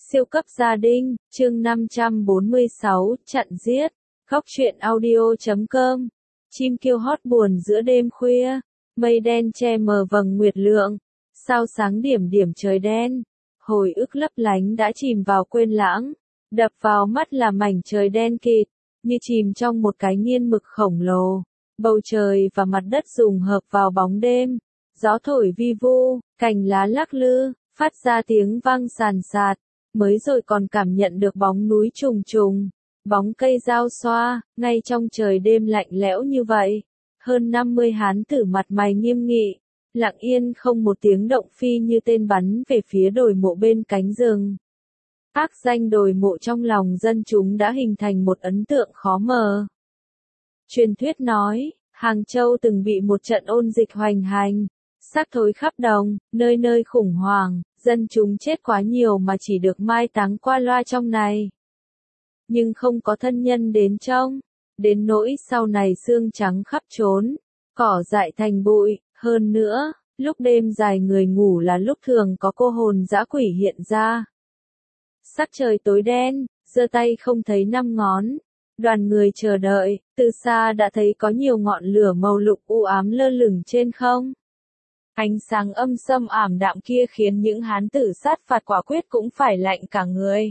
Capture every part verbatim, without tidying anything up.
Siêu cấp gia đình, chương năm trăm bốn mươi sáu, chặn giết. Góc truyện audio chấm com. Chim kêu hót buồn giữa đêm khuya, mây đen che mờ vầng nguyệt lượng, sao sáng điểm điểm trời đen, hồi ức lấp lánh đã chìm vào quên lãng, đập vào mắt là mảnh trời đen kịt, như chìm trong một cái nghiên mực khổng lồ, bầu trời và mặt đất dùng hợp vào bóng đêm, gió thổi vi vu, cành lá lắc lư, phát ra tiếng vang sàn sạt, mới rồi còn cảm nhận được bóng núi trùng trùng. Bóng cây giao xoa, ngay trong trời đêm lạnh lẽo như vậy, hơn năm mươi hán tử mặt mày nghiêm nghị, lặng yên không một tiếng động phi như tên bắn về phía đồi mộ bên cánh rừng. Ác danh đồi mộ trong lòng dân chúng đã hình thành một ấn tượng khó mờ. Truyền thuyết nói, Hàng Châu từng bị một trận ôn dịch hoành hành, xác thối khắp đồng, nơi nơi khủng hoảng, dân chúng chết quá nhiều mà chỉ được mai táng qua loa trong này. Nhưng không có thân nhân đến trông, đến nỗi sau này xương trắng khắp trốn, cỏ dại thành bụi, hơn nữa, lúc đêm dài người ngủ là lúc thường có cô hồn dã quỷ hiện ra. Sắc trời tối đen, giơ tay không thấy năm ngón, đoàn người chờ đợi, từ xa đã thấy có nhiều ngọn lửa màu lục u ám lơ lửng trên không. Ánh sáng âm sâm ảm đạm kia khiến những hán tử sát phạt quả quyết cũng phải lạnh cả người.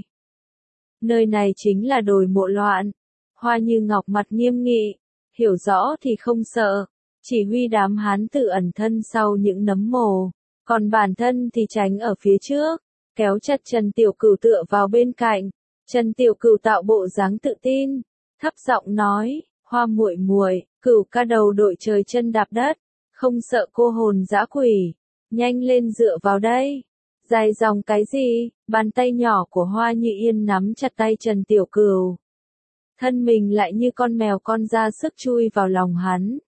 Nơi này chính là đồi mộ loạn. Hoa Như Ngọc mặt nghiêm nghị, hiểu rõ thì không sợ, chỉ huy đám hán tử ẩn thân sau những nấm mồ, còn bản thân thì tránh ở phía trước, kéo chặt Trần Tiểu Cửu tựa vào bên cạnh. Trần Tiểu Cửu tạo bộ dáng tự tin, thấp giọng nói, Hoa muội muội, Cửu ca đầu đội trời chân đạp đất, không sợ cô hồn dã quỷ, nhanh lên dựa vào đây. Dài dòng cái gì, bàn tay nhỏ của Hoa Như Yên nắm chặt tay Trần Tiểu Cửu. Thân mình lại như con mèo con ra sức chui vào lòng hắn.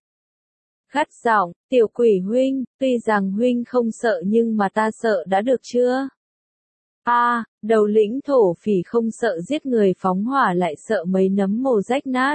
Gắt giọng, Tiểu Quỷ huynh, tuy rằng huynh không sợ nhưng mà ta sợ đã được chưa? A, à, đầu lĩnh thổ phỉ không sợ giết người phóng hỏa lại sợ mấy nấm mồ rách nát.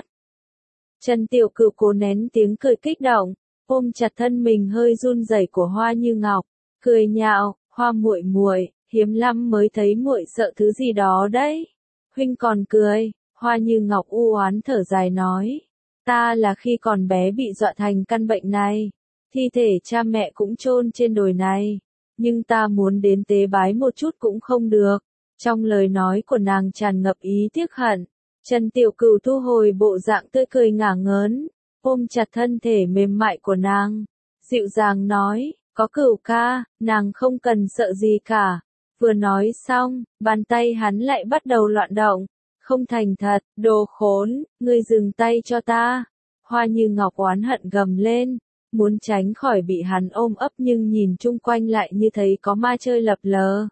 Trần Tiểu Cửu cố nén tiếng cười kích động, ôm chặt thân mình hơi run rẩy của Hoa Như Ngọc, cười nhạo, Hoa muội muội, hiếm lắm mới thấy muội sợ thứ gì đó đấy. Huynh còn cười, Hoa Như Ngọc u oán thở dài nói, ta là khi còn bé bị dọa thành căn bệnh này, thi thể cha mẹ cũng chôn trên đồi này, nhưng ta muốn đến tế bái một chút cũng không được. Trong lời nói của nàng tràn ngập ý tiếc hận. Trần Tiểu Cửu thu hồi bộ dạng tươi cười ngả ngớn, ôm chặt thân thể mềm mại của nàng, dịu dàng nói, có Cửu ca, nàng không cần sợ gì cả. Vừa nói xong, bàn tay hắn lại bắt đầu loạn động, không thành thật, đồ khốn, ngươi dừng tay cho ta. Hoa Như Ngọc oán hận gầm lên, muốn tránh khỏi bị hắn ôm ấp nhưng nhìn chung quanh lại như thấy có ma chơi lập lờ.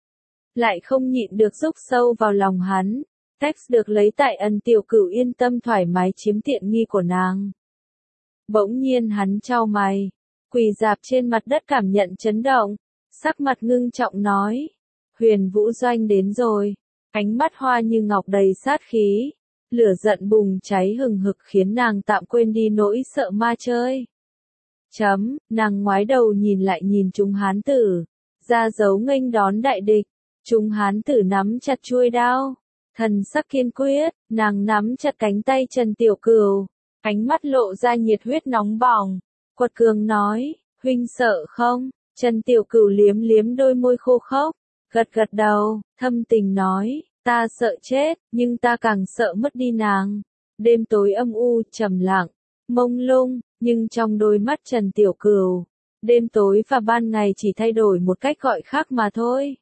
Lại không nhịn được rúc sâu vào lòng hắn, text được lấy tại ân Tiểu Cửu yên tâm thoải mái chiếm tiện nghi của nàng. Bỗng nhiên hắn chau mày, quỳ rạp trên mặt đất cảm nhận chấn động, sắc mặt ngưng trọng nói, Huyền Vũ Doanh đến rồi. Ánh mắt Hoa Như Ngọc đầy sát khí, lửa giận bùng cháy hừng hực khiến nàng tạm quên đi nỗi sợ ma chơi. Chấm, nàng ngoái đầu nhìn lại nhìn chúng hán tử, ra dấu nghênh đón đại địch, chúng hán tử nắm chặt chuôi đao, thần sắc kiên quyết, nàng nắm chặt cánh tay Trần Tiểu Cửu, ánh mắt lộ ra nhiệt huyết nóng bỏng, quật cường nói, huynh sợ không? Trần Tiểu Cửu liếm liếm đôi môi khô khốc, gật gật đầu, thâm tình nói, ta sợ chết, nhưng ta càng sợ mất đi nàng. Đêm tối âm u, trầm lặng, mông lung, nhưng trong đôi mắt Trần Tiểu Cửu, đêm tối và ban ngày chỉ thay đổi một cách gọi khác mà thôi.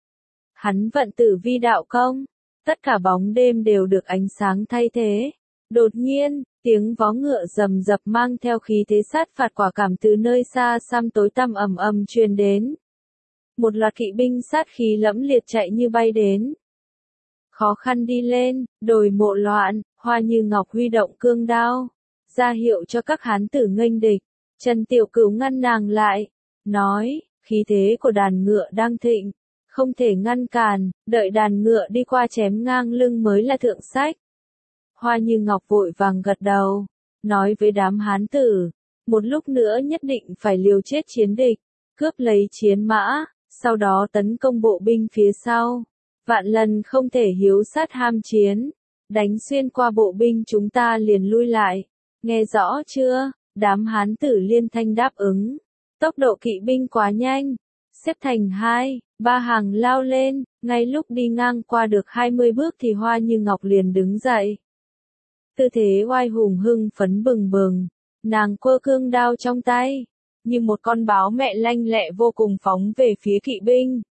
Hắn vận tử vi đạo công, tất cả bóng đêm đều được ánh sáng thay thế. Đột nhiên, tiếng vó ngựa rầm rập mang theo khí thế sát phạt quả cảm từ nơi xa xăm tối tăm ầm ầm truyền đến. Một loạt kỵ binh sát khí lẫm liệt chạy như bay đến. Khó khăn đi lên, đồi mộ loạn, Hoa Như Ngọc huy động cương đao, ra hiệu cho các hán tử nghênh địch. Trần Tiểu Cửu ngăn nàng lại, nói, khí thế của đàn ngựa đang thịnh, không thể ngăn cản, đợi đàn ngựa đi qua chém ngang lưng mới là thượng sách. Hoa Như Ngọc vội vàng gật đầu, nói với đám hán tử, một lúc nữa nhất định phải liều chết chiến địch, cướp lấy chiến mã, sau đó tấn công bộ binh phía sau. Vạn lần không thể hiếu sát ham chiến. Đánh xuyên qua bộ binh chúng ta liền lui lại. Nghe rõ chưa? Đám hán tử liên thanh đáp ứng. Tốc độ kỵ binh quá nhanh. Xếp thành hai, ba hàng lao lên. Ngay lúc đi ngang qua được hai mươi bước thì Hoa Như Ngọc liền đứng dậy. Tư thế oai hùng hưng phấn bừng bừng. Nàng quơ cương đao trong tay. Như một con báo mẹ lanh lẹ vô cùng phóng về phía kỵ binh.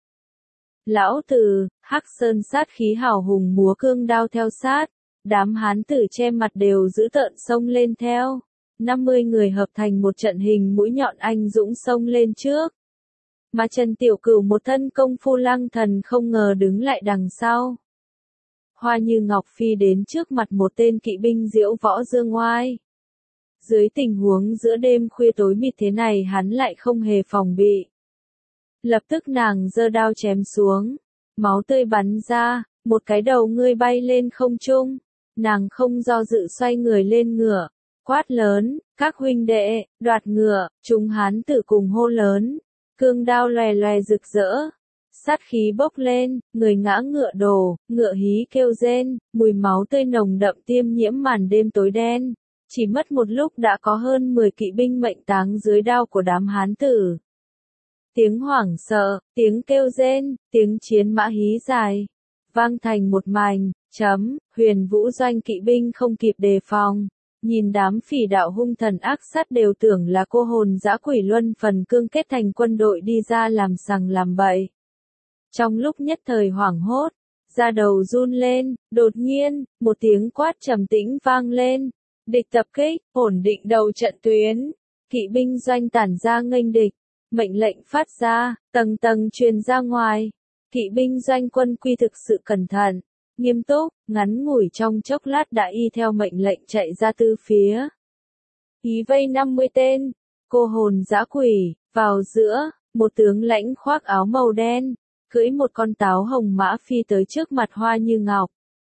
Lão tử, Hắc Sơn sát khí hào hùng múa cương đao theo sát. Đám hán tử che mặt đều giữ tợn xông lên theo. năm mươi người hợp thành một trận hình mũi nhọn anh dũng xông lên trước. Mà Trần Tiểu Cửu một thân công phu lăng thần không ngờ đứng lại đằng sau. Hoa Như Ngọc phi đến trước mặt một tên kỵ binh diễu võ dương oai. Dưới tình huống giữa đêm khuya tối mịt thế này hắn lại không hề phòng bị. Lập tức nàng giơ đao chém xuống. Máu tươi bắn ra, một cái đầu ngươi bay lên không trung. Nàng không do dự xoay người lên ngựa. Quát lớn, các huynh đệ, đoạt ngựa, chúng hán tử cùng hô lớn. Cương đao lòe lòe rực rỡ. Sát khí bốc lên, người ngã ngựa đổ, ngựa hí kêu rên, mùi máu tươi nồng đậm tiêm nhiễm màn đêm tối đen. Chỉ mất một lúc đã có hơn mười kỵ binh mệnh táng dưới đao của đám hán tử. Tiếng hoảng sợ, tiếng kêu rên, tiếng chiến mã hí dài. Vang thành một mảnh, chấm, Huyền Vũ doanh kỵ binh không kịp đề phòng. Nhìn đám phỉ đạo hung thần ác sát đều tưởng là cô hồn dã quỷ luân phần cương kết thành quân đội đi ra làm sằng làm bậy. Trong lúc nhất thời hoảng hốt, da đầu run lên, đột nhiên, một tiếng quát trầm tĩnh vang lên. Địch tập kích, ổn định đầu trận tuyến. Kỵ binh doanh tản ra nghênh địch. Mệnh lệnh phát ra, tầng tầng truyền ra ngoài. Kỵ binh doanh quân quy thực sự cẩn thận, nghiêm túc, ngắn ngủi trong chốc lát đã y theo mệnh lệnh chạy ra tư phía. Ý vây năm mươi tên, cô hồn dã quỷ, vào giữa, một tướng lãnh khoác áo màu đen, cưỡi một con táo hồng mã phi tới trước mặt Hoa Như Ngọc.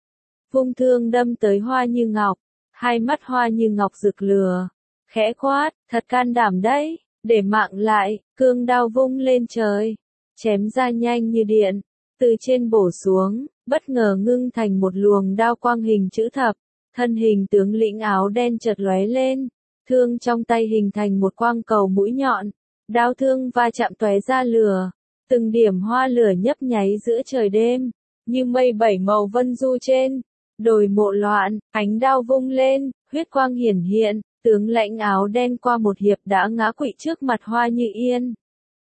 Vung thương đâm tới Hoa Như Ngọc, hai mắt Hoa Như Ngọc rực lửa, khẽ quát, thật can đảm đấy, để mạng lại, cương đao vung lên trời, chém ra nhanh như điện, từ trên bổ xuống, bất ngờ ngưng thành một luồng đao quang hình chữ thập, thân hình tướng lĩnh áo đen chợt lóe lên, thương trong tay hình thành một quang cầu mũi nhọn, đao thương va chạm tóe ra lửa, từng điểm hoa lửa nhấp nháy giữa trời đêm, như mây bảy màu vân du trên đồi mộ loạn, ánh đao vung lên, huyết quang hiển hiện, tướng lãnh áo đen qua một hiệp đã ngã quỵ trước mặt Hoa Như Yên.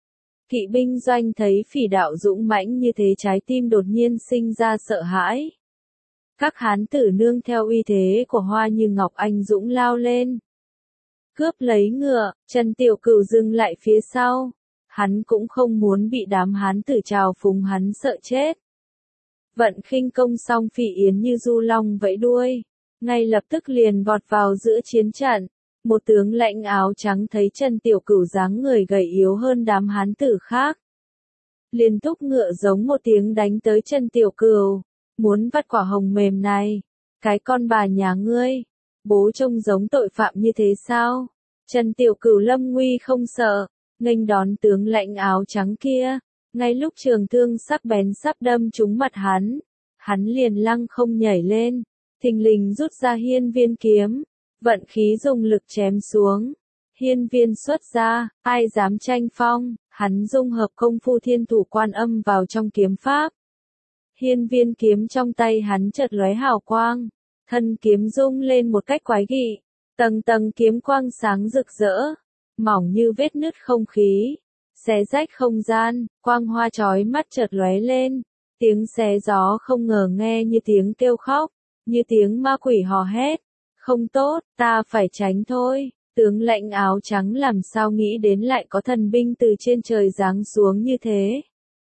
Kỵ binh doanh thấy phỉ đạo dũng mãnh như thế trái tim đột nhiên sinh ra sợ hãi. Các hán tử nương theo uy thế của Hoa Như Ngọc anh dũng lao lên. Cướp lấy ngựa, Trần Tiểu Cửu dừng lại phía sau. Hắn cũng không muốn bị đám hán tử trào phúng hắn sợ chết. Vận khinh công xong Phỉ Yến như du long vẫy đuôi. Ngay lập tức liền vọt vào giữa chiến trận. Một tướng lãnh áo trắng thấy Trần Tiểu Cửu dáng người gầy yếu hơn đám hán tử khác. Liền thúc ngựa giống một tiếng đánh tới Trần Tiểu Cửu. Muốn vắt quả hồng mềm này. Cái con bà nhà ngươi. Bố trông giống tội phạm như thế sao? Trần Tiểu Cửu lâm nguy không sợ. Nghênh đón tướng lãnh áo trắng kia. Ngay lúc trường thương sắc bén sắp đâm trúng mặt hắn. Hắn liền lăng không nhảy lên. Thình lình rút ra hiên viên kiếm. Vận khí dùng lực chém xuống. Hiên viên xuất ra, ai dám tranh phong, hắn dung hợp công phu thiên thủ quan âm vào trong kiếm pháp. Hiên viên kiếm trong tay hắn chợt lóe hào quang, thân kiếm rung lên một cách quái dị, tầng tầng kiếm quang sáng rực rỡ, mỏng như vết nứt không khí, xé rách không gian, quang hoa chói mắt chợt lóe lên, tiếng xé gió không ngờ nghe như tiếng kêu khóc, như tiếng ma quỷ hò hét. Không tốt, ta phải tránh thôi. Tướng lãnh áo trắng làm sao nghĩ đến lại có thần binh từ trên trời giáng xuống như thế.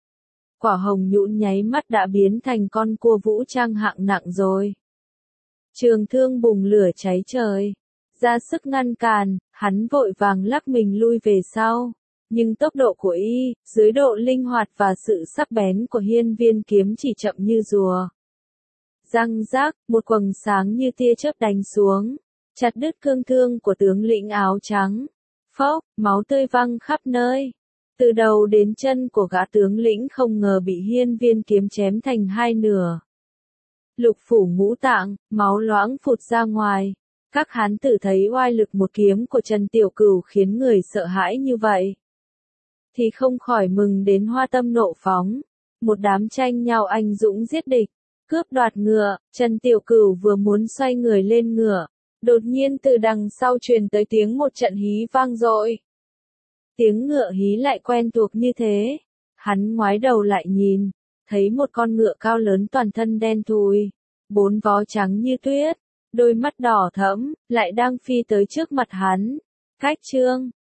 Quả hồng nhũn nháy mắt đã biến thành con cua vũ trang hạng nặng rồi. Trường thương bùng lửa cháy trời. Ra sức ngăn cản, hắn vội vàng lắc mình lui về sau. Nhưng tốc độ của y, dưới độ linh hoạt và sự sắc bén của hiên viên kiếm chỉ chậm như rùa. Răng rác, một quầng sáng như tia chớp đánh xuống, chặt đứt cương thương của tướng lĩnh áo trắng. Phốc, máu tươi văng khắp nơi. Từ đầu đến chân của gã tướng lĩnh không ngờ bị hiên viên kiếm chém thành hai nửa. Lục phủ ngũ tạng, máu loãng phụt ra ngoài. Các hán tử thấy oai lực một kiếm của Trần Tiểu Cửu khiến người sợ hãi như vậy, thì không khỏi mừng đến hoa tâm nộ phóng. Một đám tranh nhau anh dũng giết địch, cướp đoạt ngựa. Trần Tiểu Cửu vừa muốn xoay người lên ngựa, đột nhiên từ đằng sau truyền tới tiếng một trận hí vang dội. Tiếng ngựa hí lại quen thuộc như thế. Hắn ngoái đầu lại nhìn, thấy một con ngựa cao lớn toàn thân đen thui, bốn vó trắng như tuyết, đôi mắt đỏ thẫm, lại đang phi tới trước mặt hắn. Cách trương,